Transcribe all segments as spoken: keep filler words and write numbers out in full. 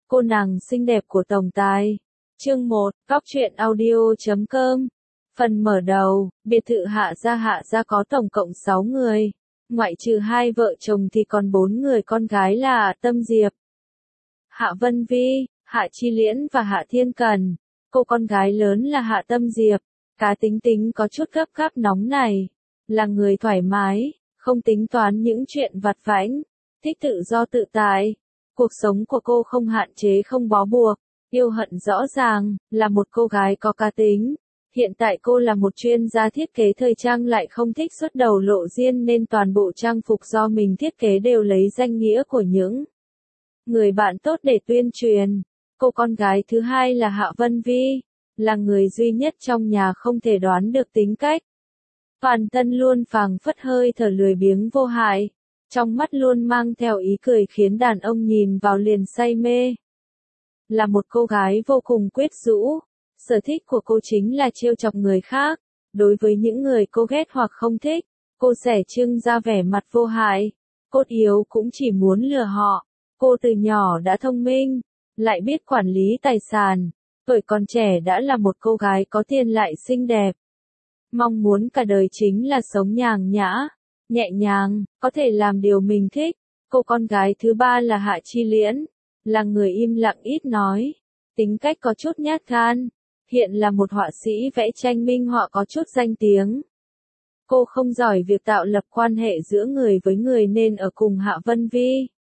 Cô nàng xinh đẹp của tổng tài. Chương một, Góc truyện audio chấm com. Phần mở đầu, biệt thự Hạ gia Hạ gia có tổng cộng sáu người. Ngoại trừ hai vợ chồng thì còn bốn người con gái là Tâm Diệp, Hạ Vân Vi, Hạ Chi Liễn và Hạ Thiên Cần. Cô con gái lớn là Hạ Tâm Diệp, cá tính tính có chút gấp gáp nóng này, là người thoải mái, không tính toán những chuyện vặt vãnh, thích tự do tự tại. Cuộc sống của cô không hạn chế không bó buộc, yêu hận rõ ràng, là một cô gái có cá tính. Hiện tại cô là một chuyên gia thiết kế thời trang lại không thích xuất đầu lộ diện nên toàn bộ trang phục do mình thiết kế đều lấy danh nghĩa của những người bạn tốt để tuyên truyền. Cô con gái thứ hai là Hạ Vân Vi, là người duy nhất trong nhà không thể đoán được tính cách. Toàn thân luôn phảng phất hơi thở lười biếng vô hại, trong mắt luôn mang theo ý cười khiến đàn ông nhìn vào liền say mê. Là một cô gái vô cùng quyến rũ, sở thích của cô chính là trêu chọc người khác. Đối với những người cô ghét hoặc không thích, cô sẽ trưng ra vẻ mặt vô hại. Cốt yếu cũng chỉ muốn lừa họ. Cô từ nhỏ đã thông minh, lại biết quản lý tài sản. Tuổi còn trẻ đã là một cô gái có tiền lại xinh đẹp. Mong muốn cả đời chính là sống nhàn nhã, nhẹ nhàng, có thể làm điều mình thích. Cô con gái thứ ba là Hạ Chi Liễn, là người im lặng ít nói, tính cách có chút nhát gan, hiện là một họa sĩ vẽ tranh minh họa có chút danh tiếng. Cô không giỏi việc tạo lập quan hệ giữa người với người nên ở cùng Hạ Vân Vi.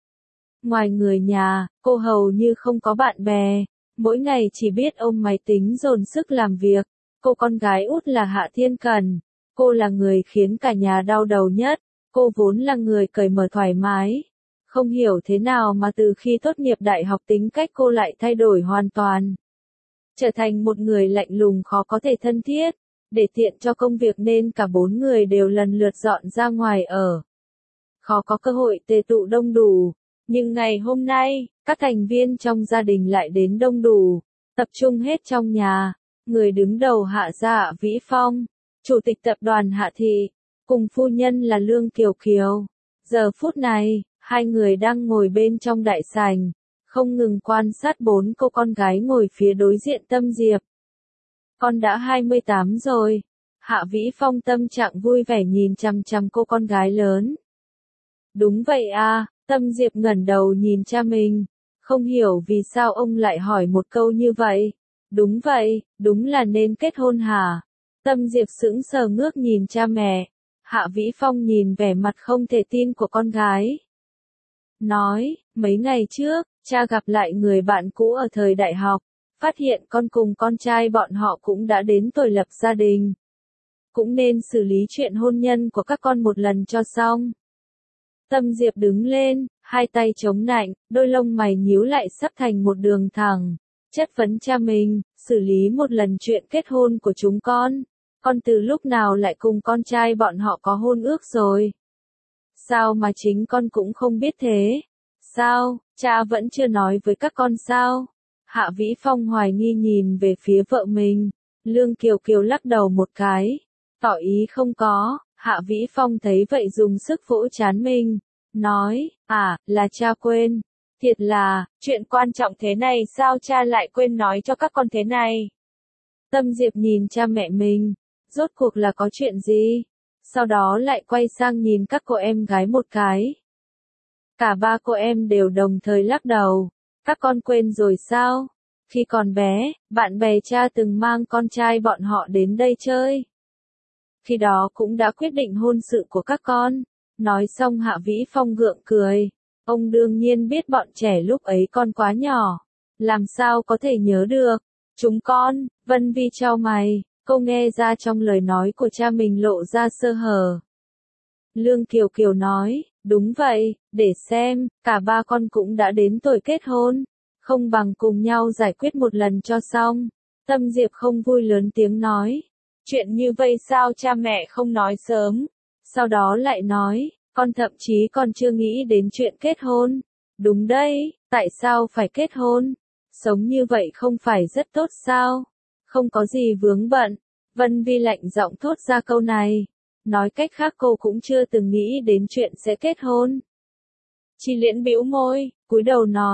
Ngoài người nhà, cô hầu như không có bạn bè, mỗi ngày chỉ biết ôm máy tính dồn sức làm việc. Cô con gái út là Hạ Thiên Cần, cô là người khiến cả nhà đau đầu nhất. Cô vốn là người cởi mở thoải mái, không hiểu thế nào mà từ khi tốt nghiệp đại học tính cách cô lại thay đổi hoàn toàn. Trở thành một người lạnh lùng khó có thể thân thiết, để tiện cho công việc nên cả bốn người đều lần lượt dọn ra ngoài ở. Khó có cơ hội tề tụ đông đủ, nhưng ngày hôm nay, các thành viên trong gia đình lại đến đông đủ, tập trung hết trong nhà. Người đứng đầu Hạ gia Hạ Vĩ Phong, chủ tịch tập đoàn Hạ Thị, cùng phu nhân là Lương Kiều Kiều. Giờ phút này, hai người đang ngồi bên trong đại sảnh, không ngừng quan sát bốn cô con gái ngồi phía đối diện Tâm Diệp. Con đã hai mươi tám rồi. Hạ Vĩ Phong tâm trạng vui vẻ nhìn chằm chằm cô con gái lớn. Đúng vậy à, Tâm Diệp ngẩng đầu nhìn cha mình, không hiểu vì sao ông lại hỏi một câu như vậy. Đúng vậy, đúng là nên kết hôn hả? Tâm Diệp sững sờ ngước nhìn cha mẹ. Hạ Vĩ Phong nhìn vẻ mặt không thể tin của con gái. Nói, mấy ngày trước, cha gặp lại người bạn cũ ở thời đại học, phát hiện con cùng con trai bọn họ cũng đã đến tuổi lập gia đình. Cũng nên xử lý chuyện hôn nhân của các con một lần cho xong. Tâm Diệp đứng lên, hai tay chống nạnh, đôi lông mày nhíu lại sắp thành một đường thẳng. Chất vấn cha mình, xử lý một lần chuyện kết hôn của chúng con. Con từ lúc nào lại cùng con trai bọn họ có hôn ước rồi? Sao mà chính con cũng không biết thế? Sao, cha vẫn chưa nói với các con sao? Hạ Vĩ Phong hoài nghi nhìn về phía vợ mình. Lương Kiều Kiều lắc đầu một cái, tỏ ý không có. Hạ Vĩ Phong thấy vậy dùng sức vỗ trán mình, nói, à, là cha quên. Thiệt là, chuyện quan trọng thế này sao cha lại quên nói cho các con thế này? Tâm Diệp nhìn cha mẹ mình, rốt cuộc là có chuyện gì? Sau đó lại quay sang nhìn các cô em gái một cái. Cả ba cô em đều đồng thời lắc đầu. Các con quên rồi sao? Khi còn bé, bạn bè cha từng mang con trai bọn họ đến đây chơi. Khi đó cũng đã quyết định hôn sự của các con. Nói xong Hạ Vĩ Phong gượng cười. Ông đương nhiên biết bọn trẻ lúc ấy con quá nhỏ, làm sao có thể nhớ được. Chúng con, Vân Vi chau mày, cô nghe ra trong lời nói của cha mình lộ ra sơ hở. Lương Kiều Kiều nói, đúng vậy, để xem, cả ba con cũng đã đến tuổi kết hôn, không bằng cùng nhau giải quyết một lần cho xong. Tâm Diệp không vui lớn tiếng nói, chuyện như vậy sao cha mẹ không nói sớm? Sau đó lại nói, con thậm chí còn chưa nghĩ đến chuyện kết hôn. Đúng đấy, tại sao phải kết hôn? Sống như vậy không phải rất tốt sao? Không có gì vướng bận. Vân Vi lạnh giọng thốt ra câu này. Nói cách khác cô cũng chưa từng nghĩ đến chuyện sẽ kết hôn. Chi Liễn bĩu môi, cúi đầu nói,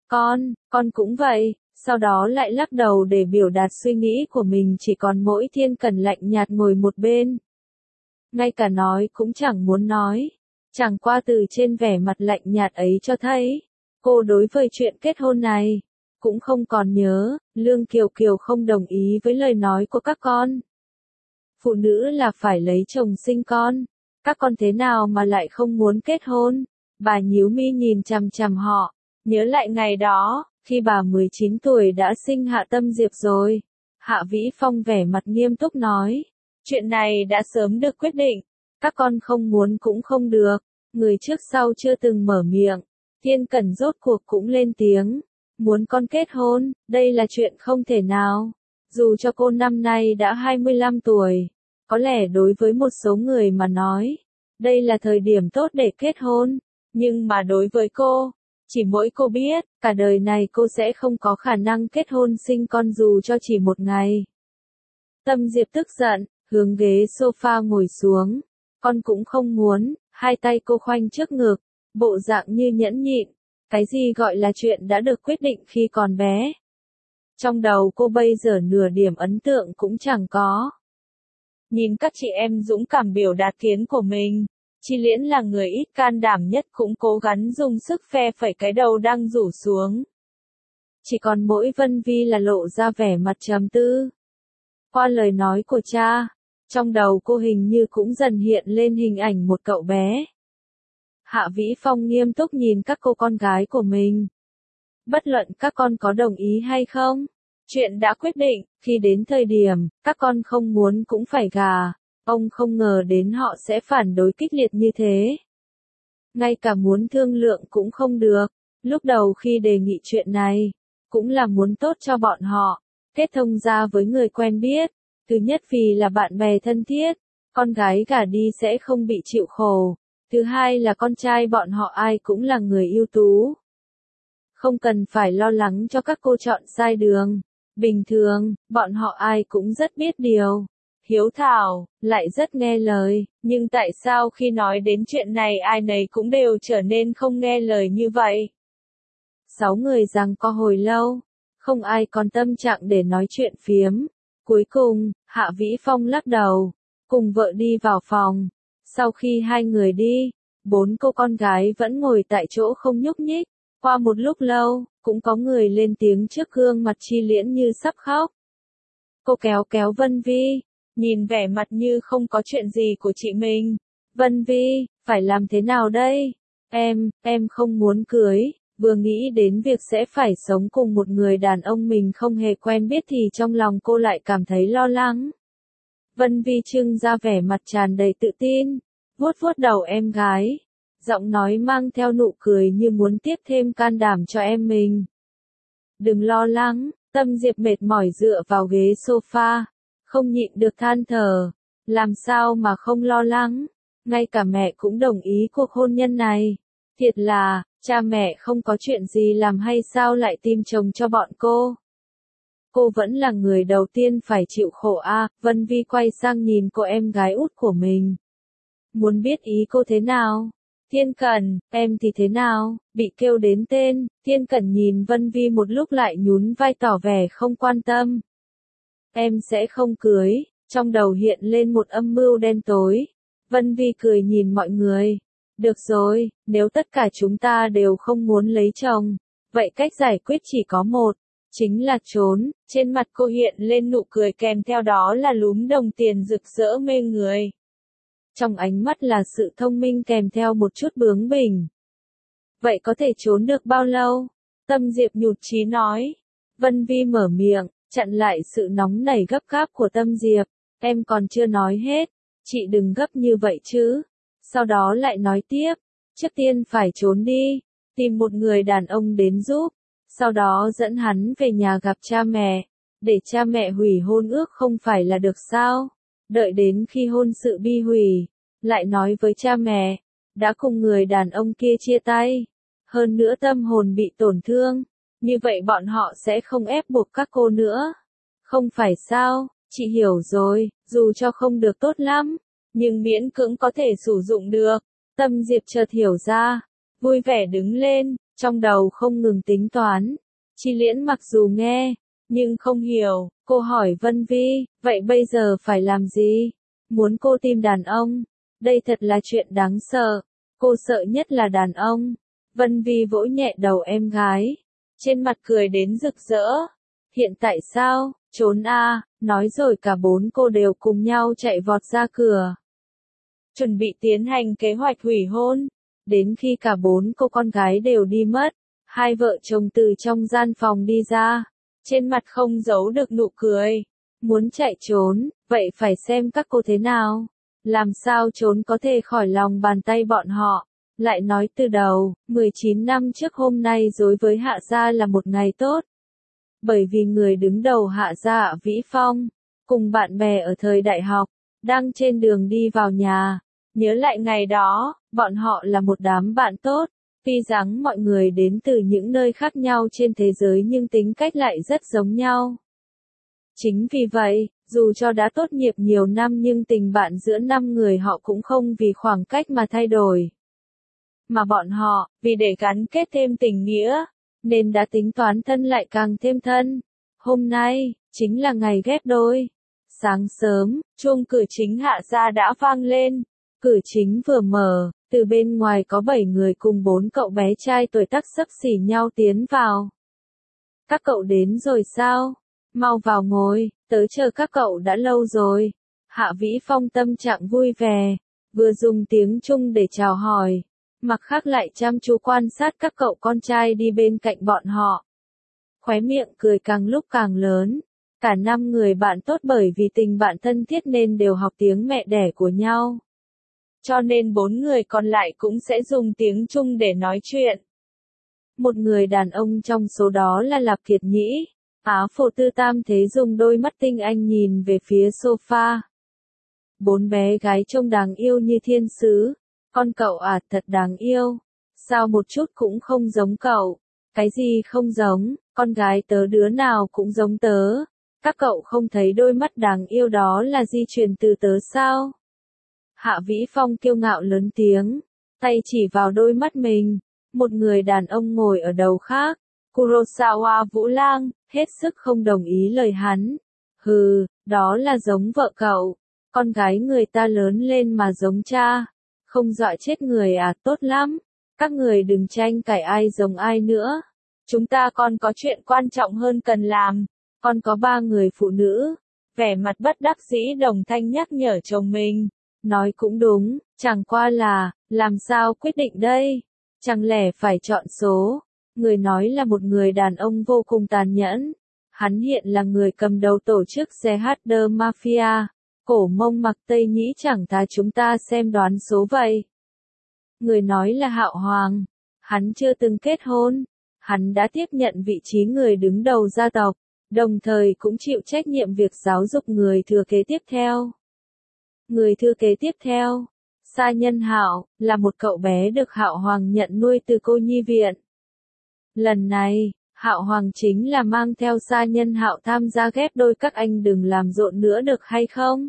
Con, con cũng vậy, sau đó lại lắc đầu để biểu đạt suy nghĩ của mình, chỉ còn mỗi Thiên Cẩn lạnh nhạt ngồi một bên. Ngay cả nói cũng chẳng muốn nói. Chẳng qua từ trên vẻ mặt lạnh nhạt ấy cho thấy, cô đối với chuyện kết hôn này, cũng không còn nhớ. Lương Kiều Kiều không đồng ý với lời nói của các con. Phụ nữ là phải lấy chồng sinh con. Các con thế nào mà lại không muốn kết hôn? Bà nhíu mi nhìn chằm chằm họ, nhớ lại ngày đó, khi bà mười chín tuổi đã sinh Hạ Tâm Diệp rồi. Hạ Vĩ Phong vẻ mặt nghiêm túc nói, chuyện này đã sớm được quyết định, các con không muốn cũng không được. Người trước sau chưa từng mở miệng, Thiên Cẩn rốt cuộc cũng lên tiếng, muốn con kết hôn, đây là chuyện không thể nào. Dù cho cô năm nay đã hai mươi lăm tuổi, có lẽ đối với một số người mà nói, đây là thời điểm tốt để kết hôn, nhưng mà đối với cô, chỉ mỗi cô biết, cả đời này cô sẽ không có khả năng kết hôn sinh con dù cho chỉ một ngày. Tâm Diệp tức giận, hướng ghế sofa ngồi xuống, con cũng không muốn. Hai tay cô khoanh trước ngực, bộ dạng như nhẫn nhịn, cái gì gọi là chuyện đã được quyết định khi còn bé. Trong đầu cô bây giờ nửa điểm ấn tượng cũng chẳng có. Nhìn các chị em dũng cảm biểu đạt kiến của mình, Chi Liễn là người ít can đảm nhất cũng cố gắng dùng sức phe phẩy cái đầu đang rủ xuống. Chỉ còn mỗi Vân Vi là lộ ra vẻ mặt trầm tư. Qua lời nói của cha, trong đầu cô hình như cũng dần hiện lên hình ảnh một cậu bé. Hạ Vĩ Phong nghiêm túc nhìn các cô con gái của mình. Bất luận các con có đồng ý hay không, chuyện đã quyết định, khi đến thời điểm, các con không muốn cũng phải gả. Ông không ngờ đến họ sẽ phản đối kịch liệt như thế. Ngay cả muốn thương lượng cũng không được. Lúc đầu khi đề nghị chuyện này, cũng là muốn tốt cho bọn họ, kết thông ra với người quen biết. Thứ nhất vì là bạn bè thân thiết, con gái gả đi sẽ không bị chịu khổ. Thứ hai là con trai bọn họ ai cũng là người ưu tú. Không cần phải lo lắng cho các cô chọn sai đường. Bình thường, bọn họ ai cũng rất biết điều, hiếu thảo, lại rất nghe lời. Nhưng tại sao khi nói đến chuyện này ai nấy cũng đều trở nên không nghe lời như vậy? Sáu người giằng co hồi lâu, không ai còn tâm trạng để nói chuyện phiếm. Cuối cùng, Hạ Vĩ Phong lắc đầu, cùng vợ đi vào phòng. Sau khi hai người đi, bốn cô con gái vẫn ngồi tại chỗ không nhúc nhích. Qua một lúc lâu, cũng có người lên tiếng trước gương mặt Chi Liễn như sắp khóc. Cô kéo kéo Vân Vi, nhìn vẻ mặt như không có chuyện gì của chị mình. Vân Vi, phải làm thế nào đây? Em, em không muốn cưới. Vừa nghĩ đến việc sẽ phải sống cùng một người đàn ông mình không hề quen biết thì trong lòng cô lại cảm thấy lo lắng. Vân Vi trưng ra vẻ mặt tràn đầy tự tin, vuốt vuốt đầu em gái, giọng nói mang theo nụ cười như muốn tiếp thêm can đảm cho em mình. Đừng lo lắng. Tâm Diệp mệt mỏi dựa vào ghế sofa, không nhịn được than thở, làm sao mà không lo lắng, ngay cả mẹ cũng đồng ý cuộc hôn nhân này. Thiệt là, cha mẹ không có chuyện gì làm hay sao lại tìm chồng cho bọn cô. Cô vẫn là người đầu tiên phải chịu khổ a. À. Vân Vi quay sang nhìn cô em gái út của mình. Muốn biết ý cô thế nào? Thiên Cẩn, em thì thế nào? Bị kêu đến tên, Thiên Cẩn nhìn Vân Vi một lúc lại nhún vai tỏ vẻ không quan tâm. Em sẽ không cưới, trong đầu hiện lên một âm mưu đen tối. Vân Vi cười nhìn mọi người. Được rồi, nếu tất cả chúng ta đều không muốn lấy chồng, vậy cách giải quyết chỉ có một, chính là trốn. Trên mặt cô hiện lên nụ cười kèm theo đó là lúm đồng tiền rực rỡ mê người. Trong ánh mắt là sự thông minh kèm theo một chút bướng bỉnh. Vậy có thể trốn được bao lâu? Tâm Diệp nhụt chí nói. Vân Vi mở miệng, chặn lại sự nóng nảy gấp gáp của Tâm Diệp. Em còn chưa nói hết, chị đừng gấp như vậy chứ. Sau đó lại nói tiếp, trước tiên phải trốn đi, tìm một người đàn ông đến giúp, sau đó dẫn hắn về nhà gặp cha mẹ, để cha mẹ hủy hôn ước không phải là được sao? Đợi đến khi hôn sự bi hủy, lại nói với cha mẹ, đã cùng người đàn ông kia chia tay, hơn nữa tâm hồn bị tổn thương, như vậy bọn họ sẽ không ép buộc các cô nữa. Không phải sao, chị hiểu rồi, dù cho không được tốt lắm, nhưng miễn cưỡng có thể sử dụng được. Tâm Diệp chợt hiểu ra, vui vẻ đứng lên, trong đầu không ngừng tính toán. Chi Liễn mặc dù nghe, nhưng không hiểu, cô hỏi Vân Vi, vậy bây giờ phải làm gì? Muốn cô tìm đàn ông? Đây thật là chuyện đáng sợ, cô sợ nhất là đàn ông. Vân Vi vỗ nhẹ đầu em gái, trên mặt cười đến rực rỡ. Hiện tại sao, trốn à, nói rồi cả bốn cô đều cùng nhau chạy vọt ra cửa. Chuẩn bị tiến hành kế hoạch hủy hôn, đến khi cả bốn cô con gái đều đi mất, hai vợ chồng từ trong gian phòng đi ra, trên mặt không giấu được nụ cười. Muốn chạy trốn, vậy phải xem các cô thế nào. Làm sao trốn có thể khỏi lòng bàn tay bọn họ. Lại nói từ đầu, mười chín năm trước hôm nay đối với Hạ gia là một ngày tốt. Bởi vì người đứng đầu Hạ gia Hạ Vĩ Phong, cùng bạn bè ở thời đại học, đang trên đường đi vào nhà. Nhớ lại ngày đó, bọn họ là một đám bạn tốt. Tuy rằng mọi người đến từ những nơi khác nhau trên thế giới nhưng tính cách lại rất giống nhau. Chính vì vậy, dù cho đã tốt nghiệp nhiều năm nhưng tình bạn giữa năm người họ cũng không vì khoảng cách mà thay đổi. Mà bọn họ, vì để gắn kết thêm tình nghĩa, nên đã tính toán thân lại càng thêm thân. Hôm nay, chính là ngày ghép đôi. Sáng sớm, chuông cửa chính Hạ gia đã vang lên. Cửa chính vừa mở, từ bên ngoài có bảy người cùng bốn cậu bé trai tuổi tác xấp xỉ nhau tiến vào. Các cậu đến rồi sao? Mau vào ngồi, tớ chờ các cậu đã lâu rồi. Hạ Vĩ Phong tâm trạng vui vẻ, vừa dùng tiếng Trung để chào hỏi, mặt khác lại chăm chú quan sát các cậu con trai đi bên cạnh bọn họ. Khóe miệng cười càng lúc càng lớn, cả năm người bạn tốt bởi vì tình bạn thân thiết nên đều học tiếng mẹ đẻ của nhau. Cho nên bốn người còn lại cũng sẽ dùng tiếng Trung để nói chuyện. Một người đàn ông trong số đó là Lạp Kiệt Nhĩ. Á Phổ Tư Tam Thế dùng đôi mắt tinh anh nhìn về phía sofa. Bốn bé gái trông đáng yêu như thiên sứ. Con cậu à, thật đáng yêu. Sao một chút cũng không giống cậu? Cái gì không giống, con gái tớ đứa nào cũng giống tớ. Các cậu không thấy đôi mắt đáng yêu đó là di truyền từ tớ sao? Hạ Vĩ Phong kiêu ngạo lớn tiếng, tay chỉ vào đôi mắt mình. Một người đàn ông ngồi ở đầu khác. Kurosawa Vũ Lang, hết sức không đồng ý lời hắn. Hừ, đó là giống vợ cậu. Con gái người ta lớn lên mà giống cha. Không dọa chết người à, tốt lắm. Các người đừng tranh cãi ai giống ai nữa. Chúng ta còn có chuyện quan trọng hơn cần làm. Còn có ba người phụ nữ. Vẻ mặt bất đắc dĩ đồng thanh nhắc nhở chồng mình. Nói cũng đúng, chẳng qua là, làm sao quyết định đây? Chẳng lẽ phải chọn số? Người nói là một người đàn ông vô cùng tàn nhẫn. Hắn hiện là người cầm đầu tổ chức xê hát đê Mafia. Cổ Mông mặc Tây Nhĩ chẳng thà chúng ta xem đoán số vậy. Người nói là Hạo Hoàng. Hắn chưa từng kết hôn. Hắn đã tiếp nhận vị trí người đứng đầu gia tộc, đồng thời cũng chịu trách nhiệm việc giáo dục người thừa kế tiếp theo. Người thừa kế tiếp theo, Sa Nhân Hạo, là một cậu bé được Hạo Hoàng nhận nuôi từ cô nhi viện. Lần này, Hạo Hoàng chính là mang theo Sa Nhân Hạo tham gia ghép đôi, các anh đừng làm rộn nữa được hay không?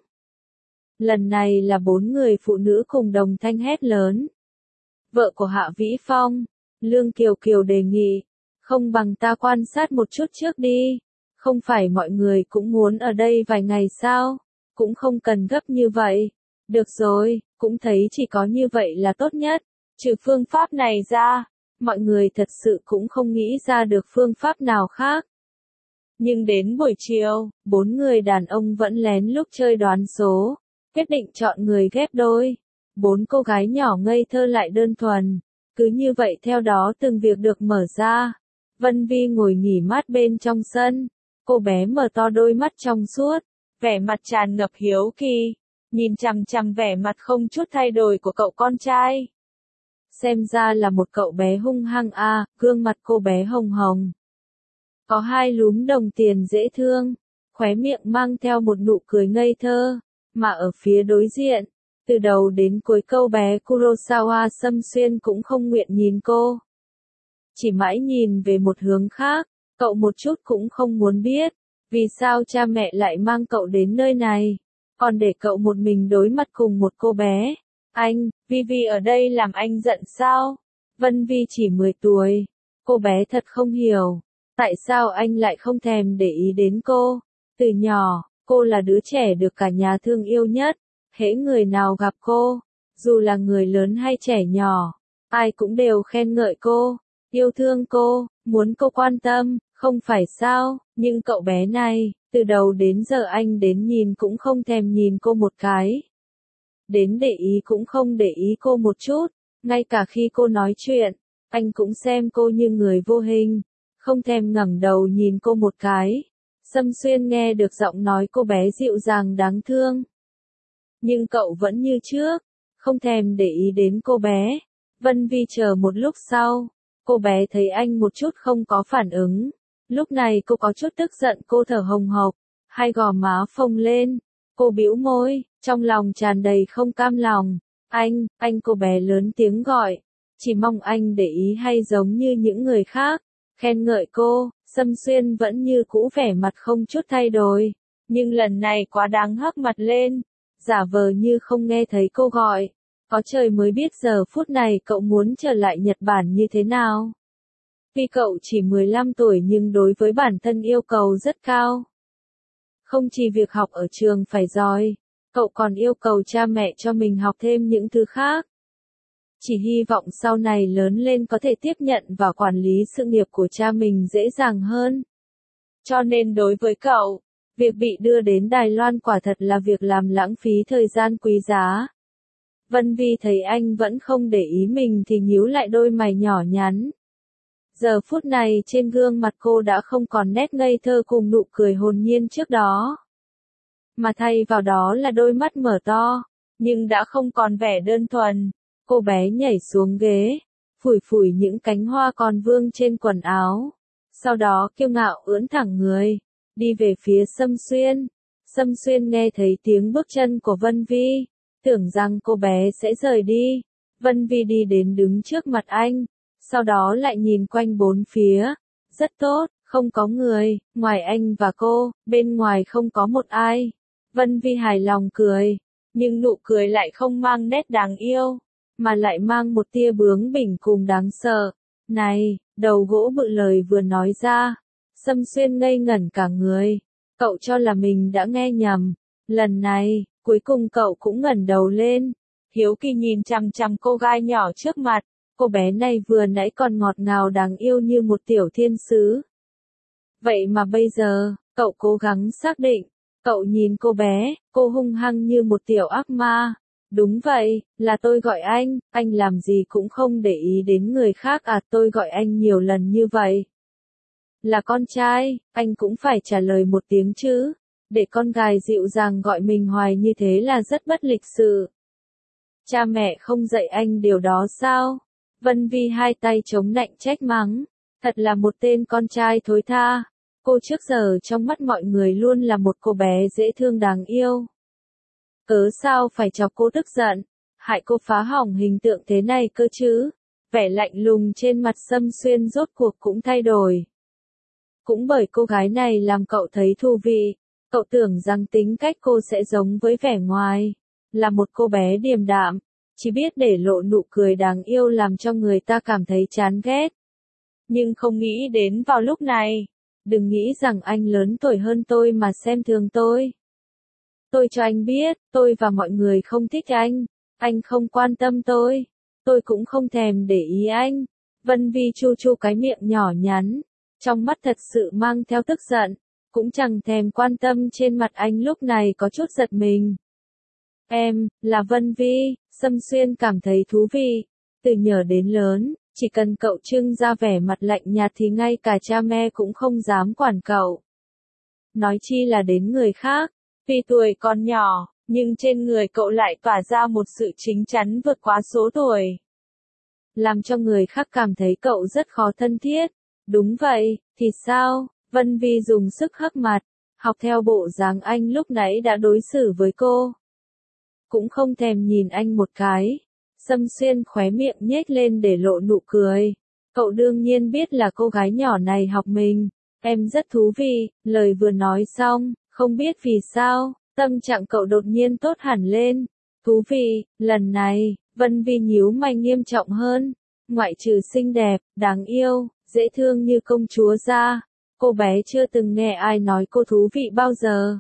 Lần này là bốn người phụ nữ cùng đồng thanh hét lớn. Vợ của Hạ Vĩ Phong, Lương Kiều Kiều đề nghị, không bằng ta quan sát một chút trước đi. Không phải mọi người cũng muốn ở đây vài ngày sao? Cũng không cần gấp như vậy. Được rồi, cũng thấy chỉ có như vậy là tốt nhất. Trừ phương pháp này ra, mọi người thật sự cũng không nghĩ ra được phương pháp nào khác. Nhưng đến buổi chiều, bốn người đàn ông vẫn lén lút chơi đoán số, quyết định chọn người ghép đôi. Bốn cô gái nhỏ ngây thơ lại đơn thuần. Cứ như vậy theo đó từng việc được mở ra. Vân Vi ngồi nghỉ mát bên trong sân. Cô bé mở to đôi mắt trong suốt, vẻ mặt tràn ngập hiếu kỳ, nhìn chằm chằm vẻ mặt không chút thay đổi của cậu con trai. Xem ra là một cậu bé hung hăng a, à, gương mặt cô bé hồng hồng. Có hai lúm đồng tiền dễ thương, khóe miệng mang theo một nụ cười ngây thơ, mà ở phía đối diện, từ đầu đến cuối câu bé Kurosawa Sâm Xuyên cũng không nguyện nhìn cô. Chỉ mãi nhìn về một hướng khác, cậu một chút cũng không muốn biết, vì sao cha mẹ lại mang cậu đến nơi này, còn để cậu một mình đối mặt cùng một cô bé. Anh, Vi Vi ở đây làm anh giận sao? Vân Vi chỉ mười tuổi, Cô bé thật không hiểu, tại sao anh lại không thèm để ý đến cô. Từ nhỏ, cô là đứa trẻ được cả nhà thương yêu nhất, hễ người nào gặp cô, dù là người lớn hay trẻ nhỏ, ai cũng đều khen ngợi cô, yêu thương cô, muốn cô quan tâm, không phải sao, nhưng cậu bé này, từ đầu đến giờ anh đến nhìn cũng không thèm nhìn cô một cái. Đến để ý cũng không để ý cô một chút, ngay cả khi cô nói chuyện, anh cũng xem cô như người vô hình, không thèm ngẩng đầu nhìn cô một cái. Sâm Xuyên nghe được giọng nói cô bé dịu dàng đáng thương. Nhưng cậu vẫn như trước, không thèm để ý đến cô bé. Vân Vi chờ một lúc sau, cô bé thấy anh một chút không có phản ứng. Lúc này cô có chút tức giận, cô thở hồng hộc, hai gò má phồng lên. Cô bĩu môi, trong lòng tràn đầy không cam lòng. Anh, anh cô bé lớn tiếng gọi. Chỉ mong anh để ý hay giống như những người khác. Khen ngợi cô, Sâm Xuyên vẫn như cũ vẻ mặt không chút thay đổi. Nhưng lần này quá đáng hắc mặt lên. Giả vờ như không nghe thấy cô gọi. Có trời mới biết giờ phút này cậu muốn trở lại Nhật Bản như thế nào. Tuy cậu chỉ mười lăm tuổi nhưng đối với bản thân yêu cầu rất cao. Không chỉ việc học ở trường phải giỏi, cậu còn yêu cầu cha mẹ cho mình học thêm những thứ khác. Chỉ hy vọng sau này lớn lên có thể tiếp nhận và quản lý sự nghiệp của cha mình dễ dàng hơn. Cho nên đối với cậu, việc bị đưa đến Đài Loan quả thật là việc làm lãng phí thời gian quý giá. Vân Vi thấy anh vẫn không để ý mình thì nhíu lại đôi mày nhỏ nhắn. Giờ phút này trên gương mặt cô đã không còn nét ngây thơ cùng nụ cười hồn nhiên trước đó. Mà thay vào đó là đôi mắt mở to, nhưng đã không còn vẻ đơn thuần. Cô bé nhảy xuống ghế, phủi phủi những cánh hoa còn vương trên quần áo. Sau đó kiêu ngạo ưỡn thẳng người, đi về phía Sâm Xuyên. Sâm Xuyên nghe thấy tiếng bước chân của Vân Vi, tưởng rằng cô bé sẽ rời đi. Vân Vi đi đến đứng trước mặt anh, sau đó lại nhìn quanh bốn phía. Rất tốt, không có người, ngoài anh và cô, bên ngoài không có một ai. Vân Vi hài lòng cười, nhưng nụ cười lại không mang nét đáng yêu, mà lại mang một tia bướng bỉnh cùng đáng sợ. Này, đầu gỗ bự lời vừa nói ra, Sâm Xuyên ngây ngẩn cả người. Cậu cho là mình đã nghe nhầm. Lần này, cuối cùng cậu cũng ngẩng đầu lên, hiếu kỳ nhìn chằm chằm cô gái nhỏ trước mặt. Cô bé này vừa nãy còn ngọt ngào đáng yêu như một tiểu thiên sứ. Vậy mà bây giờ, cậu cố gắng xác định. Cậu nhìn cô bé, cô hung hăng như một tiểu ác ma. Đúng vậy, là tôi gọi anh, anh làm gì cũng không để ý đến người khác à, tôi gọi anh nhiều lần như vậy. Là con trai, anh cũng phải trả lời một tiếng chứ. Để con gái dịu dàng gọi mình hoài như thế là rất bất lịch sự. Cha mẹ không dạy anh điều đó sao? Vân Vi hai tay chống nạnh trách mắng. Thật là một tên con trai thối tha. Cô trước giờ trong mắt mọi người luôn là một cô bé dễ thương đáng yêu. Cớ sao phải chọc cô tức giận, hại cô phá hỏng hình tượng thế này cơ chứ? Vẻ lạnh lùng trên mặt Sâm Xuyên rốt cuộc cũng thay đổi. Cũng bởi cô gái này làm cậu thấy thú vị, cậu tưởng rằng tính cách cô sẽ giống với vẻ ngoài, là một cô bé điềm đạm, chỉ biết để lộ nụ cười đáng yêu làm cho người ta cảm thấy chán ghét. Nhưng không nghĩ đến vào lúc này, đừng nghĩ rằng anh lớn tuổi hơn tôi mà xem thường tôi. Tôi cho anh biết, tôi và mọi người không thích anh, anh không quan tâm tôi, tôi cũng không thèm để ý anh. Vân Vi chu chu cái miệng nhỏ nhắn, trong mắt thật sự mang theo tức giận, cũng chẳng thèm quan tâm trên mặt anh lúc này có chút giật mình. Em, là Vân Vi, Sâm Xuyên cảm thấy thú vị, từ nhỏ đến lớn, chỉ cần cậu trưng ra vẻ mặt lạnh nhạt thì ngay cả cha mẹ cũng không dám quản cậu. Nói chi là đến người khác. Tuy tuổi còn nhỏ, nhưng trên người cậu lại tỏa ra một sự chín chắn vượt quá số tuổi. Làm cho người khác cảm thấy cậu rất khó thân thiết. Đúng vậy, thì sao? Vân Vi dùng sức hất mặt, học theo bộ dáng anh lúc nãy đã đối xử với cô. Cũng không thèm nhìn anh một cái. Sâm Xuyên khóe miệng nhếch lên để lộ nụ cười. Cậu đương nhiên biết là cô gái nhỏ này học mình. Em rất thú vị, lời vừa nói xong. Không biết vì sao, tâm trạng cậu đột nhiên tốt hẳn lên. Thú vị, lần này, Vân Vi nhíu mày nghiêm trọng hơn. Ngoại trừ xinh đẹp, đáng yêu, dễ thương như công chúa ra. Cô bé chưa từng nghe ai nói cô thú vị bao giờ.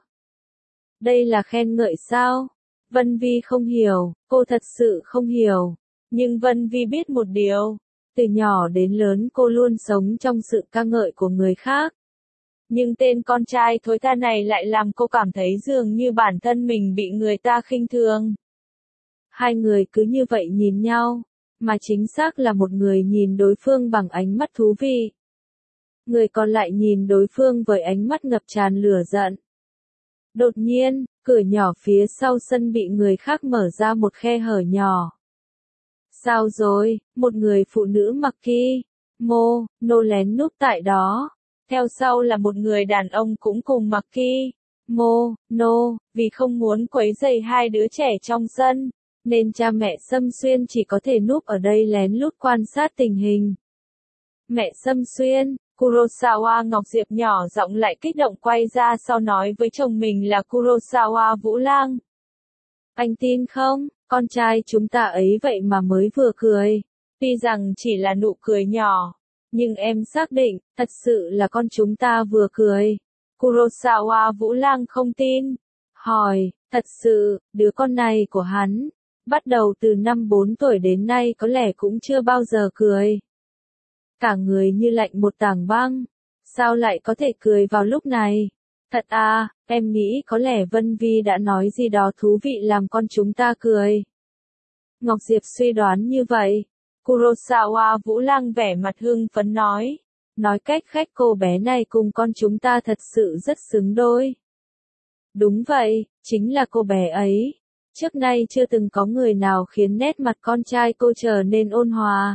Đây là khen ngợi sao? Vân Vi không hiểu, cô thật sự không hiểu. Nhưng Vân Vi biết một điều. Từ nhỏ đến lớn cô luôn sống trong sự ca ngợi của người khác. Nhưng tên con trai thối tha này lại làm cô cảm thấy dường như bản thân mình bị người ta khinh thường. Hai người cứ như vậy nhìn nhau, mà chính xác là một người nhìn đối phương bằng ánh mắt thú vị. Người còn lại nhìn đối phương với ánh mắt ngập tràn lửa giận. Đột nhiên, cửa nhỏ phía sau sân bị người khác mở ra một khe hở nhỏ. Sao rồi, một người phụ nữ mặc ki mô nô lén núp tại đó. Theo sau là một người đàn ông cũng cùng mặc ki mô nô, vì không muốn quấy rầy hai đứa trẻ trong sân, nên cha mẹ Sâm Xuyên chỉ có thể núp ở đây lén lút quan sát tình hình. Mẹ Sâm Xuyên, Kurosawa Ngọc Diệp nhỏ giọng lại kích động quay ra sau nói với chồng mình là Kurosawa Vũ Lang. Anh tin không, con trai chúng ta ấy vậy mà mới vừa cười. Tuy rằng chỉ là nụ cười nhỏ, nhưng em xác định, thật sự là con chúng ta vừa cười. Kurosawa Vũ Lang không tin. Hỏi, thật sự, đứa con này của hắn, bắt đầu từ năm bốn tuổi đến nay có lẽ cũng chưa bao giờ cười. Cả người như lạnh một tảng băng. Sao lại có thể cười vào lúc này? Thật à, em nghĩ có lẽ Vân Vi đã nói gì đó thú vị làm con chúng ta cười. Ngọc Diệp suy đoán như vậy. Kurosawa Vũ Lang vẻ mặt hưng phấn nói. Nói cách khác cô bé này cùng con chúng ta thật sự rất xứng đôi. Đúng vậy, chính là cô bé ấy. Trước nay chưa từng có người nào khiến nét mặt con trai cô trở nên ôn hòa.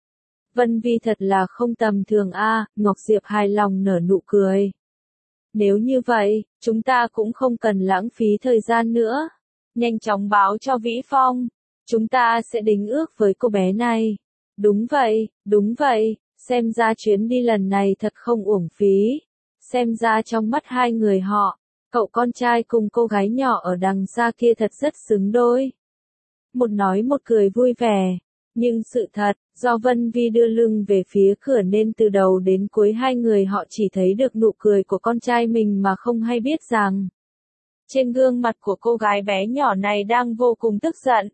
Vân Vi thật là không tầm thường a, à, Ngọc Diệp hài lòng nở nụ cười. Nếu như vậy, chúng ta cũng không cần lãng phí thời gian nữa. Nhanh chóng báo cho Vĩ Phong. Chúng ta sẽ đính ước với cô bé này. Đúng vậy, đúng vậy, xem ra chuyến đi lần này thật không uổng phí. Xem ra trong mắt hai người họ, cậu con trai cùng cô gái nhỏ ở đằng xa kia thật rất xứng đôi. Một nói một cười vui vẻ. Nhưng sự thật, do Vân Vi đưa lưng về phía cửa nên từ đầu đến cuối hai người họ chỉ thấy được nụ cười của con trai mình mà không hay biết rằng trên gương mặt của cô gái bé nhỏ này đang vô cùng tức giận.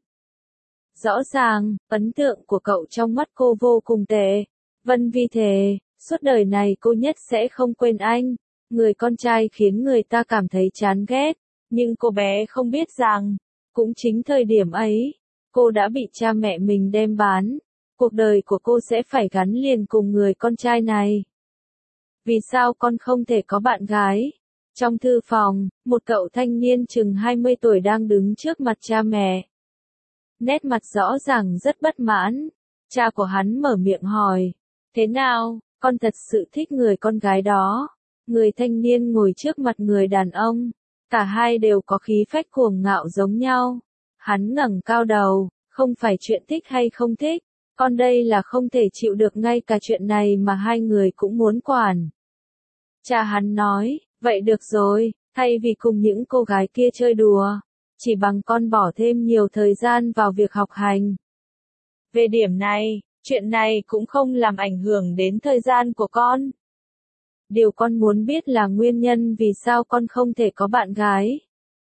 Rõ ràng, ấn tượng của cậu trong mắt cô vô cùng tệ. Vân Vi thề, suốt đời này cô nhất sẽ không quên anh. Người con trai khiến người ta cảm thấy chán ghét, nhưng cô bé không biết rằng, cũng chính thời điểm ấy, cô đã bị cha mẹ mình đem bán. Cuộc đời của cô sẽ phải gắn liền cùng người con trai này. Vì sao con không thể có bạn gái? Trong thư phòng, một cậu thanh niên chừng hai mươi tuổi đang đứng trước mặt cha mẹ. Nét mặt rõ ràng rất bất mãn. Cha của hắn mở miệng hỏi. Thế nào, con thật sự thích người con gái đó? Người thanh niên ngồi trước mặt người đàn ông. Cả hai đều có khí phách cuồng ngạo giống nhau. Hắn ngẩng cao đầu, không phải chuyện thích hay không thích. Con đây là không thể chịu được ngay cả chuyện này mà hai người cũng muốn quản. Cha hắn nói, vậy được rồi, thay vì cùng những cô gái kia chơi đùa, chỉ bằng con bỏ thêm nhiều thời gian vào việc học hành. Về điểm này, chuyện này cũng không làm ảnh hưởng đến thời gian của con. Điều con muốn biết là nguyên nhân vì sao con không thể có bạn gái.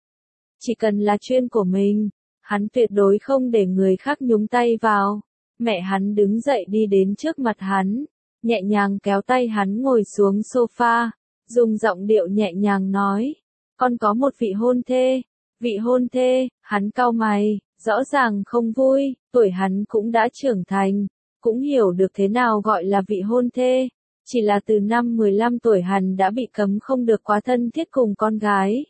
Chỉ cần là chuyên của mình, hắn tuyệt đối không để người khác nhúng tay vào. Mẹ hắn đứng dậy đi đến trước mặt hắn, nhẹ nhàng kéo tay hắn ngồi xuống sofa, dùng giọng điệu nhẹ nhàng nói, con có một vị hôn thê. Vị hôn thê, hắn cau mày, rõ ràng không vui, tuổi hắn cũng đã trưởng thành, cũng hiểu được thế nào gọi là vị hôn thê. Chỉ là từ năm mười lăm tuổi hắn đã bị cấm không được quá thân thiết cùng con gái.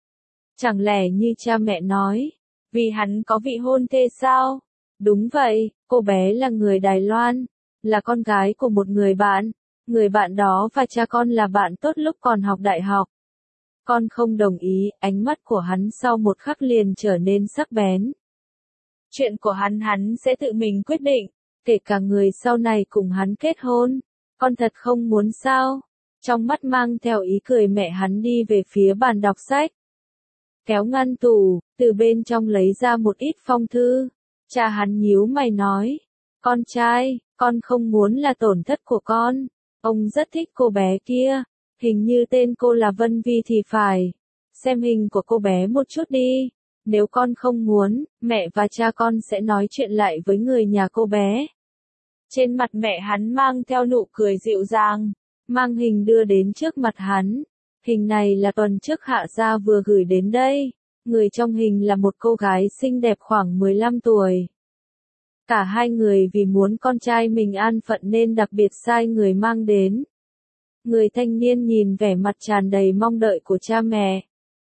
Chẳng lẽ như cha mẹ nói, vì hắn có vị hôn thê sao? Đúng vậy, cô bé là người Đài Loan, là con gái của một người bạn. Người bạn đó và cha con là bạn tốt lúc còn học đại học. Con không đồng ý, ánh mắt của hắn sau một khắc liền trở nên sắc bén. Chuyện của hắn hắn sẽ tự mình quyết định, kể cả người sau này cùng hắn kết hôn. Con thật không muốn sao? Trong mắt mang theo ý cười mẹ hắn đi về phía bàn đọc sách. Kéo ngăn tủ, từ bên trong lấy ra một ít phong thư. Cha hắn nhíu mày nói. Con trai, con không muốn là tổn thất của con. Ông rất thích cô bé kia. Hình như tên cô là Vân Vi thì phải. Xem hình của cô bé một chút đi. Nếu con không muốn, mẹ và cha con sẽ nói chuyện lại với người nhà cô bé. Trên mặt mẹ hắn mang theo nụ cười dịu dàng, mang hình đưa đến trước mặt hắn. Hình này là tuần trước Hạ Gia vừa gửi đến đây. Người trong hình là một cô gái xinh đẹp khoảng mười lăm tuổi. Cả hai người vì muốn con trai mình an phận nên đặc biệt sai người mang đến. Người thanh niên nhìn vẻ mặt tràn đầy mong đợi của cha mẹ.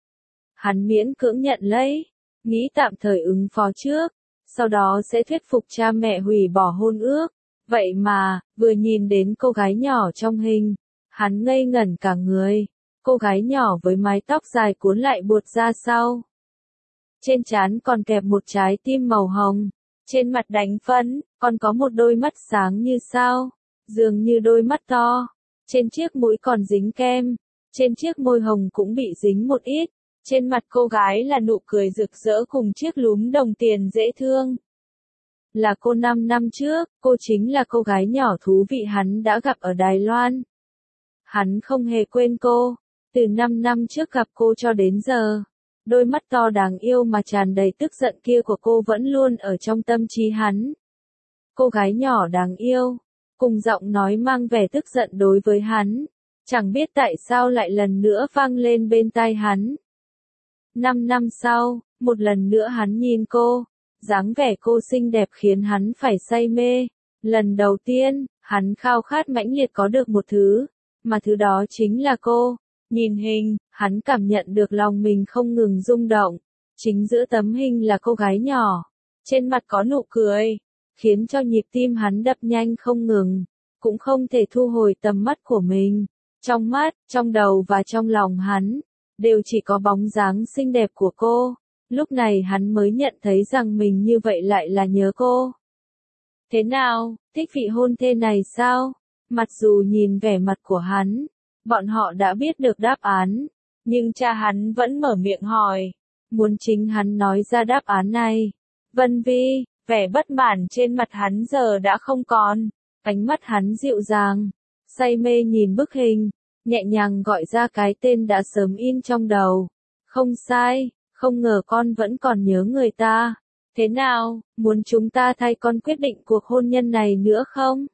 Hắn miễn cưỡng nhận lấy, nghĩ tạm thời ứng phó trước, sau đó sẽ thuyết phục cha mẹ hủy bỏ hôn ước. Vậy mà, vừa nhìn đến cô gái nhỏ trong hình, hắn ngây ngẩn cả người. Cô gái nhỏ với mái tóc dài cuốn lại buột ra sau. Trên trán còn kẹp một trái tim màu hồng. Trên mặt đánh phấn, còn có một đôi mắt sáng như sao, dường như đôi mắt to. Trên chiếc mũi còn dính kem, trên chiếc môi hồng cũng bị dính một ít. Trên mặt cô gái là nụ cười rực rỡ cùng chiếc lúm đồng tiền dễ thương. Là cô năm năm trước, cô chính là cô gái nhỏ thú vị hắn đã gặp ở Đài Loan. Hắn không hề quên cô, từ năm năm trước gặp cô cho đến giờ. Đôi mắt to đáng yêu mà tràn đầy tức giận kia của cô vẫn luôn ở trong tâm trí hắn. Cô gái nhỏ đáng yêu, cùng giọng nói mang vẻ tức giận đối với hắn. Chẳng biết tại sao lại lần nữa vang lên bên tai hắn. Năm năm sau, một lần nữa hắn nhìn cô, dáng vẻ cô xinh đẹp khiến hắn phải say mê. Lần đầu tiên, hắn khao khát mãnh liệt có được một thứ, mà thứ đó chính là cô. Nhìn hình, hắn cảm nhận được lòng mình không ngừng rung động. Chính giữa tấm hình là cô gái nhỏ, trên mặt có nụ cười, khiến cho nhịp tim hắn đập nhanh không ngừng, cũng không thể thu hồi tầm mắt của mình. Trong mắt, trong đầu và trong lòng hắn, đều chỉ có bóng dáng xinh đẹp của cô. Lúc này hắn mới nhận thấy rằng mình như vậy lại là nhớ cô. Thế nào, thích vị hôn thê này sao? Mặc dù nhìn vẻ mặt của hắn, bọn họ đã biết được đáp án, nhưng cha hắn vẫn mở miệng hỏi, muốn chính hắn nói ra đáp án này. Vân Vi, vẻ bất mãn trên mặt hắn giờ đã không còn, ánh mắt hắn dịu dàng, say mê nhìn bức hình, nhẹ nhàng gọi ra cái tên đã sớm in trong đầu. Không sai, không ngờ con vẫn còn nhớ người ta. Thế nào, muốn chúng ta thay con quyết định cuộc hôn nhân này nữa không?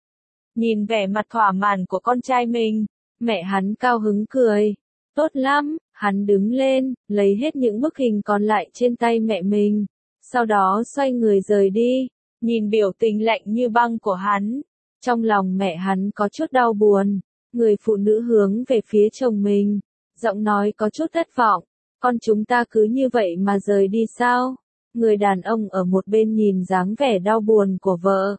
Nhìn vẻ mặt thỏa mãn của con trai mình, mẹ hắn cao hứng cười. Tốt lắm, hắn đứng lên, lấy hết những bức hình còn lại trên tay mẹ mình. Sau đó xoay người rời đi, nhìn biểu tình lạnh như băng của hắn. Trong lòng mẹ hắn có chút đau buồn, người phụ nữ hướng về phía chồng mình, giọng nói có chút thất vọng. Con chúng ta cứ như vậy mà rời đi sao? Người đàn ông ở một bên nhìn dáng vẻ đau buồn của vợ,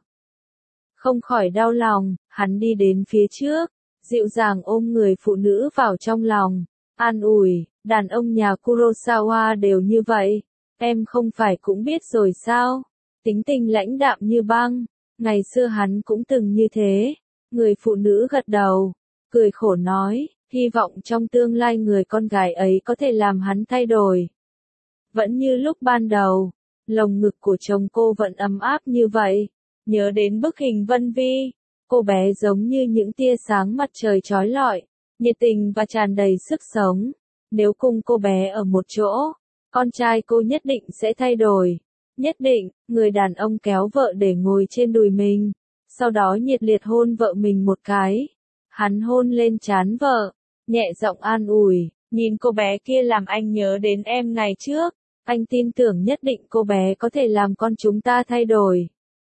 không khỏi đau lòng, hắn đi đến phía trước, dịu dàng ôm người phụ nữ vào trong lòng, an ủi, đàn ông nhà Kurosawa đều như vậy, em không phải cũng biết rồi sao? Tính tình lãnh đạm như băng, ngày xưa hắn cũng từng như thế. Người phụ nữ gật đầu, cười khổ nói, hy vọng trong tương lai người con gái ấy có thể làm hắn thay đổi. Vẫn như lúc ban đầu, lồng ngực của chồng cô vẫn ấm áp như vậy. Nhớ đến bức hình Vân Vi, cô bé giống như những tia sáng mặt trời chói lọi, nhiệt tình và tràn đầy sức sống. Nếu cùng cô bé ở một chỗ, con trai cô nhất định sẽ thay đổi. Nhất định, người đàn ông kéo vợ để ngồi trên đùi mình, sau đó nhiệt liệt hôn vợ mình một cái. Hắn hôn lên trán vợ, nhẹ giọng an ủi, nhìn cô bé kia làm anh nhớ đến em ngày trước, anh tin tưởng nhất định cô bé có thể làm con chúng ta thay đổi.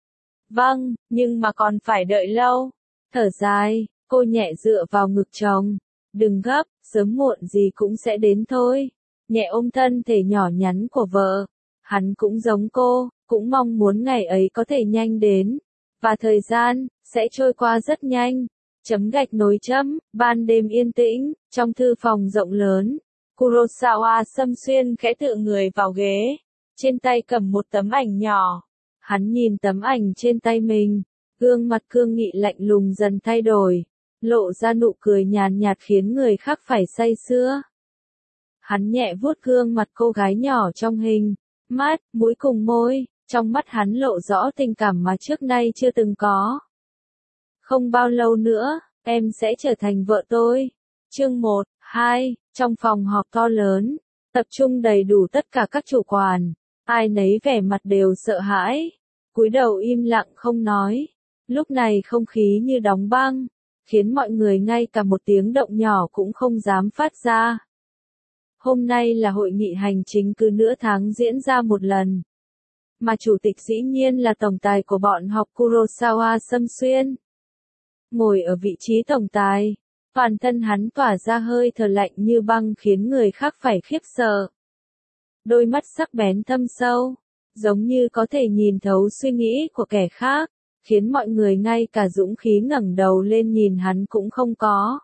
Vâng, nhưng mà còn phải đợi lâu. Thở dài, cô nhẹ dựa vào ngực chồng. Đừng gấp, sớm muộn gì cũng sẽ đến thôi. Nhẹ ôm thân thể nhỏ nhắn của vợ. Hắn cũng giống cô, cũng mong muốn ngày ấy có thể nhanh đến. Và thời gian, sẽ trôi qua rất nhanh. Chấm gạch nối chấm, ban đêm yên tĩnh, trong thư phòng rộng lớn. Kurosawa Sâm Xuyên khẽ tựa người vào ghế. Trên tay cầm một tấm ảnh nhỏ. Hắn nhìn tấm ảnh trên tay mình, gương mặt cương nghị lạnh lùng dần thay đổi, lộ ra nụ cười nhàn nhạt khiến người khác phải say sưa. Hắn nhẹ vuốt gương mặt cô gái nhỏ trong hình, mắt, mũi cùng môi, Trong mắt hắn lộ rõ tình cảm mà trước nay chưa từng có. Không bao lâu nữa, em sẽ trở thành vợ tôi. Chương một, hai, trong phòng họp to lớn, tập trung đầy đủ tất cả các chủ quản, ai nấy vẻ mặt đều sợ hãi, cúi đầu im lặng không nói. Lúc này không khí như đóng băng, khiến mọi người ngay cả một tiếng động nhỏ cũng không dám phát ra. Hôm nay là hội nghị hành chính cứ nửa tháng diễn ra một lần. Mà chủ tịch dĩ nhiên là tổng tài của bọn học Kurosawa Sâm Xuyên. Ngồi ở vị trí tổng tài, toàn thân hắn tỏa ra hơi thở lạnh như băng khiến người khác phải khiếp sợ. Đôi mắt sắc bén thâm sâu, giống như có thể nhìn thấu suy nghĩ của kẻ khác, khiến mọi người ngay cả dũng khí ngẩng đầu lên nhìn hắn cũng không có.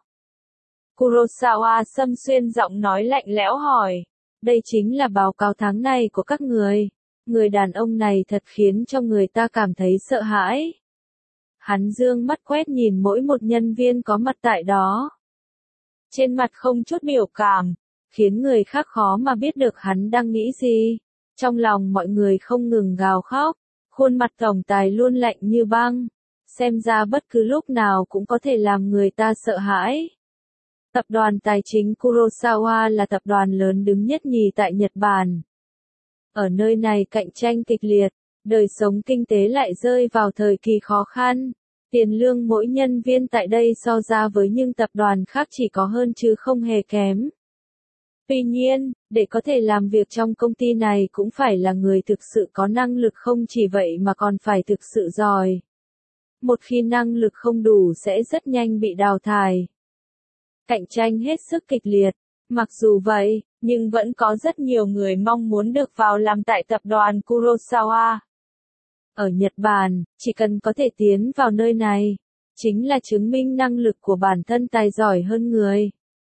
Kurosawa Sâm Xuyên giọng nói lạnh lẽo hỏi, đây chính là báo cáo tháng này của các người. Người đàn ông này thật khiến cho người ta cảm thấy sợ hãi. Hắn dương mắt quét nhìn mỗi một nhân viên có mặt tại đó. Trên mặt không chút biểu cảm, khiến người khác khó mà biết được hắn đang nghĩ gì. Trong lòng mọi người không ngừng gào khóc, khuôn mặt tổng tài luôn lạnh như băng, xem ra bất cứ lúc nào cũng có thể làm người ta sợ hãi. Tập đoàn tài chính Kurosawa là tập đoàn lớn đứng nhất nhì tại Nhật Bản. Ở nơi này cạnh tranh kịch liệt, đời sống kinh tế lại rơi vào thời kỳ khó khăn. Tiền lương mỗi nhân viên tại đây so ra với những tập đoàn khác chỉ có hơn chứ không hề kém. Tuy nhiên, để có thể làm việc trong công ty này cũng phải là người thực sự có năng lực, không chỉ vậy mà còn phải thực sự giỏi. Một khi năng lực không đủ sẽ rất nhanh bị đào thải. Cạnh tranh hết sức kịch liệt. Mặc dù vậy, nhưng vẫn có rất nhiều người mong muốn được vào làm tại tập đoàn Kurosawa. Ở Nhật Bản, chỉ cần có thể tiến vào nơi này, chính là chứng minh năng lực của bản thân tài giỏi hơn người.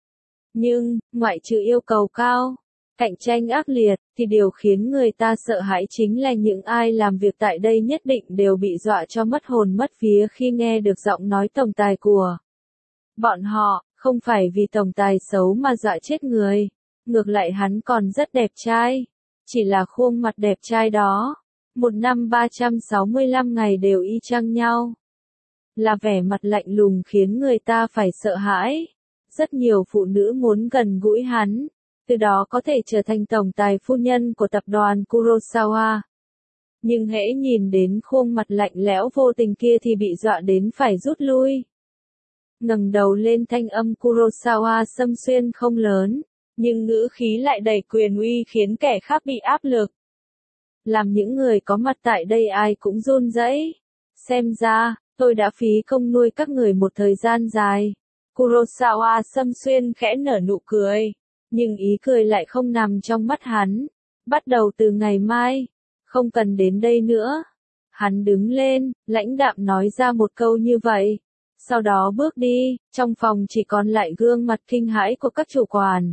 Nhưng, ngoại trừ yêu cầu cao, cạnh tranh ác liệt, thì điều khiến người ta sợ hãi chính là những ai làm việc tại đây nhất định đều bị dọa cho mất hồn mất vía khi nghe được giọng nói tổng tài của bọn họ. Không phải vì tổng tài xấu mà dọa chết người, ngược lại hắn còn rất đẹp trai. Chỉ là khuôn mặt đẹp trai đó, một năm ba trăm sáu mươi lăm ngày đều y chang nhau. Là vẻ mặt lạnh lùng khiến người ta phải sợ hãi. Rất nhiều phụ nữ muốn gần gũi hắn, từ đó có thể trở thành tổng tài phu nhân của tập đoàn Kurosawa. Nhưng hễ nhìn đến khuôn mặt lạnh lẽo vô tình kia thì bị dọa đến phải rút lui. Ngẩng đầu lên, thanh âm Kurosawa Sâm Xuyên không lớn, nhưng ngữ khí lại đầy quyền uy khiến kẻ khác bị áp lực. Làm những người có mặt tại đây ai cũng run rẩy. Xem ra, tôi đã phí công nuôi các người một thời gian dài. Kurosawa Sâm Xuyên khẽ nở nụ cười, nhưng ý cười lại không nằm trong mắt hắn. Bắt đầu từ ngày mai, không cần đến đây nữa. Hắn đứng lên, lãnh đạm nói ra một câu như vậy. Sau đó bước đi, trong phòng chỉ còn lại gương mặt kinh hãi của các chủ quản.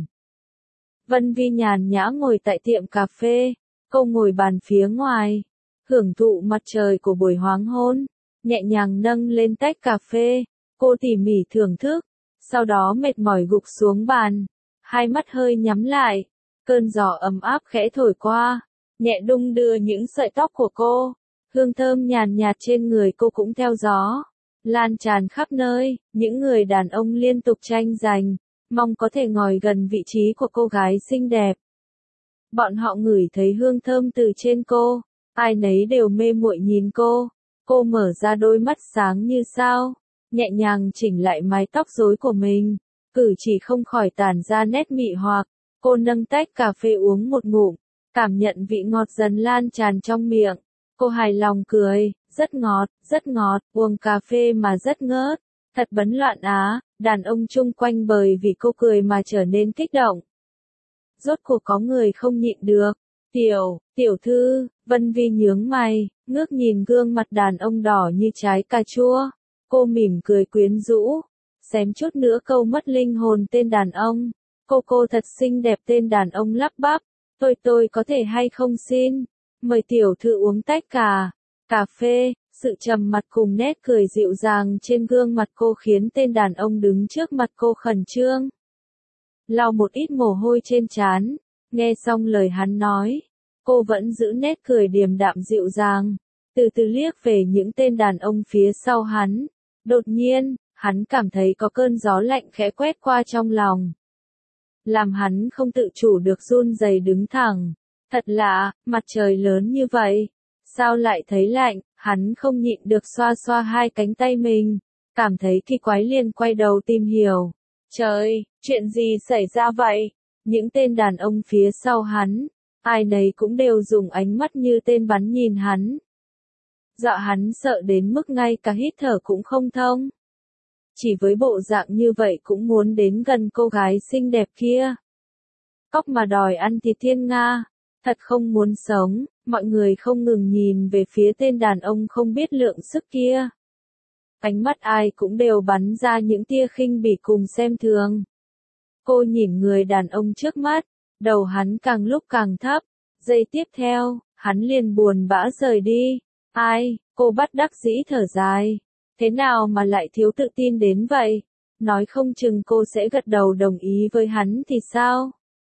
Vân Vi nhàn nhã ngồi tại tiệm cà phê, cô ngồi bàn phía ngoài, hưởng thụ mặt trời của buổi hoàng hôn, nhẹ nhàng nâng lên tách cà phê, cô tỉ mỉ thưởng thức, sau đó mệt mỏi gục xuống bàn, hai mắt hơi nhắm lại, cơn gió ấm áp khẽ thổi qua, nhẹ đung đưa những sợi tóc của cô, hương thơm nhàn nhạt trên người cô cũng theo gió lan tràn khắp nơi. Những người đàn ông liên tục tranh giành, mong có thể ngồi gần vị trí của cô gái xinh đẹp. Bọn họ ngửi thấy hương thơm từ trên cô, ai nấy đều mê muội nhìn cô. Cô mở ra đôi mắt sáng như sao, nhẹ nhàng chỉnh lại mái tóc rối của mình, cử chỉ không khỏi tản ra nét mị hoặc. Cô nâng tách cà phê uống một ngụm, cảm nhận vị ngọt dần lan tràn trong miệng. Cô hài lòng cười, rất ngọt, rất ngọt, uống cà phê mà rất ngớt, thật bấn loạn á. Đàn ông chung quanh bởi vì cô cười mà trở nên kích động. Rốt cuộc có người không nhịn được. Tiểu, tiểu thư, Vân Vi nhướng mày, ngước nhìn gương mặt đàn ông đỏ như trái cà chua. Cô mỉm cười quyến rũ, xém chút nữa câu mất linh hồn tên đàn ông. Cô cô thật xinh đẹp, tên đàn ông lắp bắp. Tôi tôi có thể hay không xin mời tiểu thư uống tách cà, cà phê. Sự trầm mặc cùng nét cười dịu dàng trên gương mặt cô khiến tên đàn ông đứng trước mặt cô khẩn trương, lau một ít mồ hôi trên trán. Nghe xong lời hắn nói, cô vẫn giữ nét cười điềm đạm dịu dàng, từ từ liếc về những tên đàn ông phía sau hắn. Đột nhiên, hắn cảm thấy có cơn gió lạnh khẽ quét qua trong lòng, làm hắn không tự chủ được run rẩy đứng thẳng. Thật lạ, mặt trời lớn như vậy, sao lại thấy lạnh? Hắn không nhịn được xoa xoa hai cánh tay mình, cảm thấy kỳ quái liền quay đầu tìm hiểu. Trời, chuyện gì xảy ra vậy? Những tên đàn ông phía sau hắn, ai nấy cũng đều dùng ánh mắt như tên bắn nhìn hắn. Dọa hắn sợ đến mức ngay cả hít thở cũng không thông. Chỉ với bộ dạng như vậy cũng muốn đến gần cô gái xinh đẹp kia. Cóc mà đòi ăn thịt thiên nga, thật không muốn sống. Mọi người không ngừng nhìn về phía tên đàn ông không biết lượng sức kia. Ánh mắt ai cũng đều bắn ra những tia khinh bỉ cùng xem thường. Cô nhìn người đàn ông trước mắt, đầu hắn càng lúc càng thấp. Giây tiếp theo, hắn liền buồn bã rời đi. Ai, cô bất đắc dĩ thở dài. Thế nào mà lại thiếu tự tin đến vậy? Nói không chừng cô sẽ gật đầu đồng ý với hắn thì sao?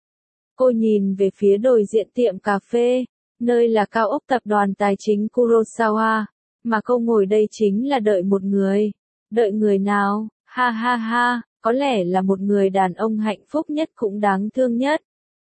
Cô nhìn về phía đối diện tiệm cà phê, nơi là cao ốc tập đoàn tài chính Kurosawa, mà cô ngồi đây chính là đợi một người. Đợi người nào? Ha ha ha, có lẽ là một người đàn ông hạnh phúc nhất cũng đáng thương nhất.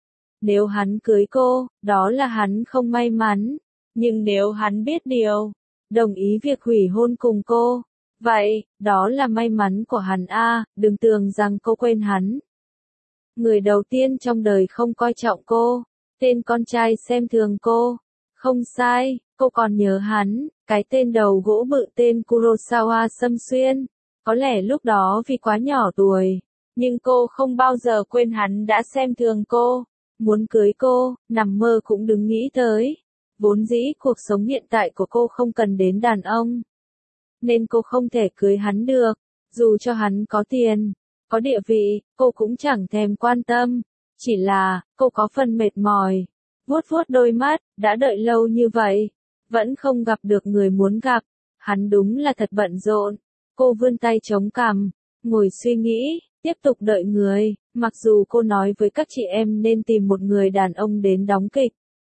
Nếu hắn cưới cô, đó là hắn không may mắn. Nhưng nếu hắn biết điều, đồng ý việc hủy hôn cùng cô, vậy, đó là may mắn của hắn a. Đừng tưởng rằng cô quên hắn. Người đầu tiên trong đời không coi trọng cô, tên con trai xem thường cô. Không sai, cô còn nhớ hắn, cái tên đầu gỗ bự tên Kurosawa Sâm Xuyên. Có lẽ lúc đó vì quá nhỏ tuổi, nhưng cô không bao giờ quên hắn đã xem thường cô. Muốn cưới cô, nằm mơ cũng đừng nghĩ tới. Vốn dĩ cuộc sống hiện tại của cô không cần đến đàn ông, nên cô không thể cưới hắn được. Dù cho hắn có tiền, có địa vị, cô cũng chẳng thèm quan tâm. Chỉ là, cô có phần mệt mỏi. Vuốt vuốt đôi mắt, đã đợi lâu như vậy, vẫn không gặp được người muốn gặp. Hắn đúng là thật bận rộn. Cô vươn tay chống cằm, ngồi suy nghĩ, tiếp tục đợi người. Mặc dù cô nói với các chị em nên tìm một người đàn ông đến đóng kịch,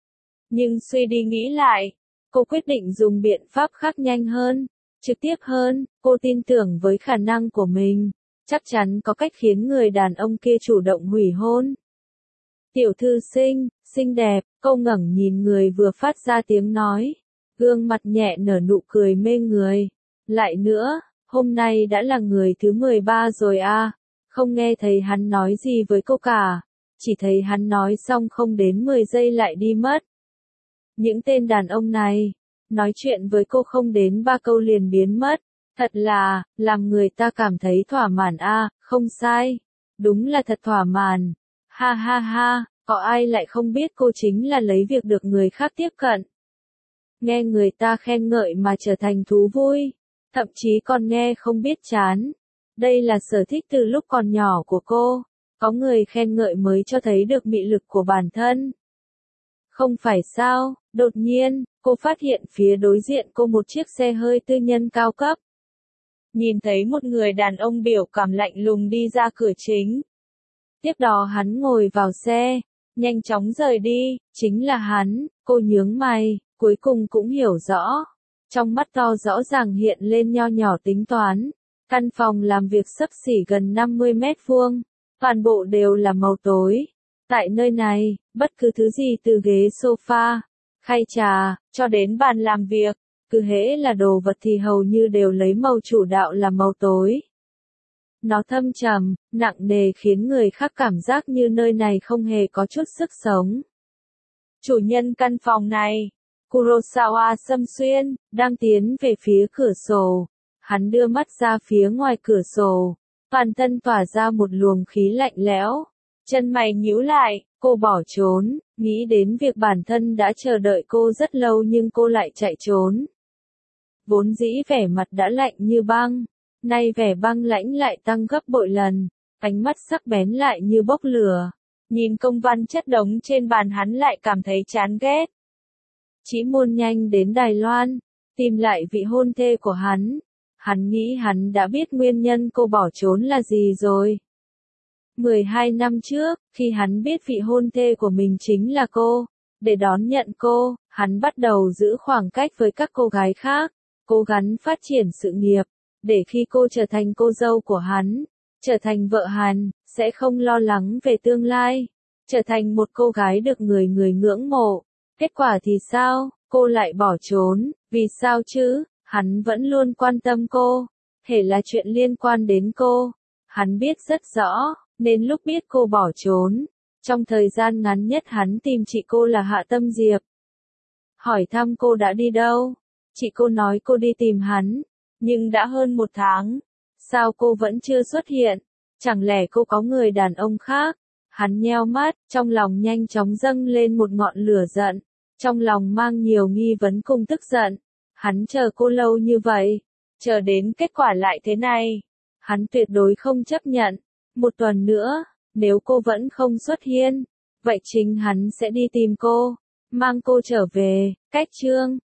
nhưng suy đi nghĩ lại, cô quyết định dùng biện pháp khác nhanh hơn, trực tiếp hơn. Cô tin tưởng với khả năng của mình, chắc chắn có cách khiến người đàn ông kia chủ động hủy hôn. Tiểu thư xinh, xinh đẹp, cô ngẩng nhìn người vừa phát ra tiếng nói, gương mặt nhẹ nở nụ cười mê người. Lại nữa, hôm nay đã là người thứ mười ba rồi à, không nghe thấy hắn nói gì với cô cả, chỉ thấy hắn nói xong không đến mười giây lại đi mất. Những tên đàn ông này, nói chuyện với cô không đến ba câu liền biến mất, thật là, làm người ta cảm thấy thỏa mãn a. Không sai, đúng là thật thỏa mãn. Ha ha ha, có ai lại không biết cô chính là lấy việc được người khác tiếp cận. Nghe người ta khen ngợi mà trở thành thú vui, thậm chí còn nghe không biết chán. Đây là sở thích từ lúc còn nhỏ của cô, có người khen ngợi mới cho thấy được mị lực của bản thân. Không phải sao, đột nhiên, cô phát hiện phía đối diện cô một chiếc xe hơi tư nhân cao cấp. Nhìn thấy một người đàn ông biểu cảm lạnh lùng đi ra cửa chính. Tiếp đó hắn ngồi vào xe, nhanh chóng rời đi, chính là hắn. Cô nhướng mày, cuối cùng cũng hiểu rõ. Trong mắt to rõ ràng hiện lên nho nhỏ tính toán. Căn phòng làm việc xấp xỉ gần năm mươi mét vuông, toàn bộ đều là màu tối. Tại nơi này, bất cứ thứ gì từ ghế sofa, khay trà, cho đến bàn làm việc, cứ hễ là đồ vật thì hầu như đều lấy màu chủ đạo là màu tối. Nó thâm trầm, nặng nề khiến người khác cảm giác như nơi này không hề có chút sức sống. Chủ nhân căn phòng này, Kurosawa Sâm Xuyên, đang tiến về phía cửa sổ. Hắn đưa mắt ra phía ngoài cửa sổ, toàn thân tỏa ra một luồng khí lạnh lẽo. Chân mày nhíu lại, cô bỏ trốn, nghĩ đến việc bản thân đã chờ đợi cô rất lâu nhưng cô lại chạy trốn. Vốn dĩ vẻ mặt đã lạnh như băng, nay vẻ băng lãnh lại tăng gấp bội lần, ánh mắt sắc bén lại như bốc lửa. Nhìn công văn chất đống trên bàn hắn lại cảm thấy chán ghét. Chỉ muốn nhanh đến Đài Loan, tìm lại vị hôn thê của hắn. Hắn nghĩ hắn đã biết nguyên nhân cô bỏ trốn là gì rồi. mười hai năm trước, khi hắn biết vị hôn thê của mình chính là cô, Để đón nhận cô, hắn bắt đầu giữ khoảng cách với các cô gái khác, cố gắng phát triển sự nghiệp, để khi cô trở thành cô dâu của hắn, trở thành vợ hắn, sẽ không lo lắng về tương lai, trở thành một cô gái được người người ngưỡng mộ. Kết quả thì sao? Cô lại bỏ trốn, vì sao chứ? Hắn vẫn luôn quan tâm cô, thể là chuyện liên quan đến cô. Hắn biết rất rõ, nên lúc biết cô bỏ trốn, trong thời gian ngắn nhất hắn tìm chị cô là Hạ Tâm Diệp. Hỏi thăm cô đã đi đâu? Chị cô nói cô đi tìm hắn, nhưng đã hơn một tháng. Sao cô vẫn chưa xuất hiện? Chẳng lẽ cô có người đàn ông khác? Hắn nheo mắt, trong lòng nhanh chóng dâng lên một ngọn lửa giận, trong lòng mang nhiều nghi vấn cùng tức giận. Hắn chờ cô lâu như vậy, chờ đến kết quả lại thế này. Hắn tuyệt đối không chấp nhận. Một tuần nữa, nếu cô vẫn không xuất hiện, vậy chính hắn sẽ đi tìm cô, mang cô trở về. Cách chương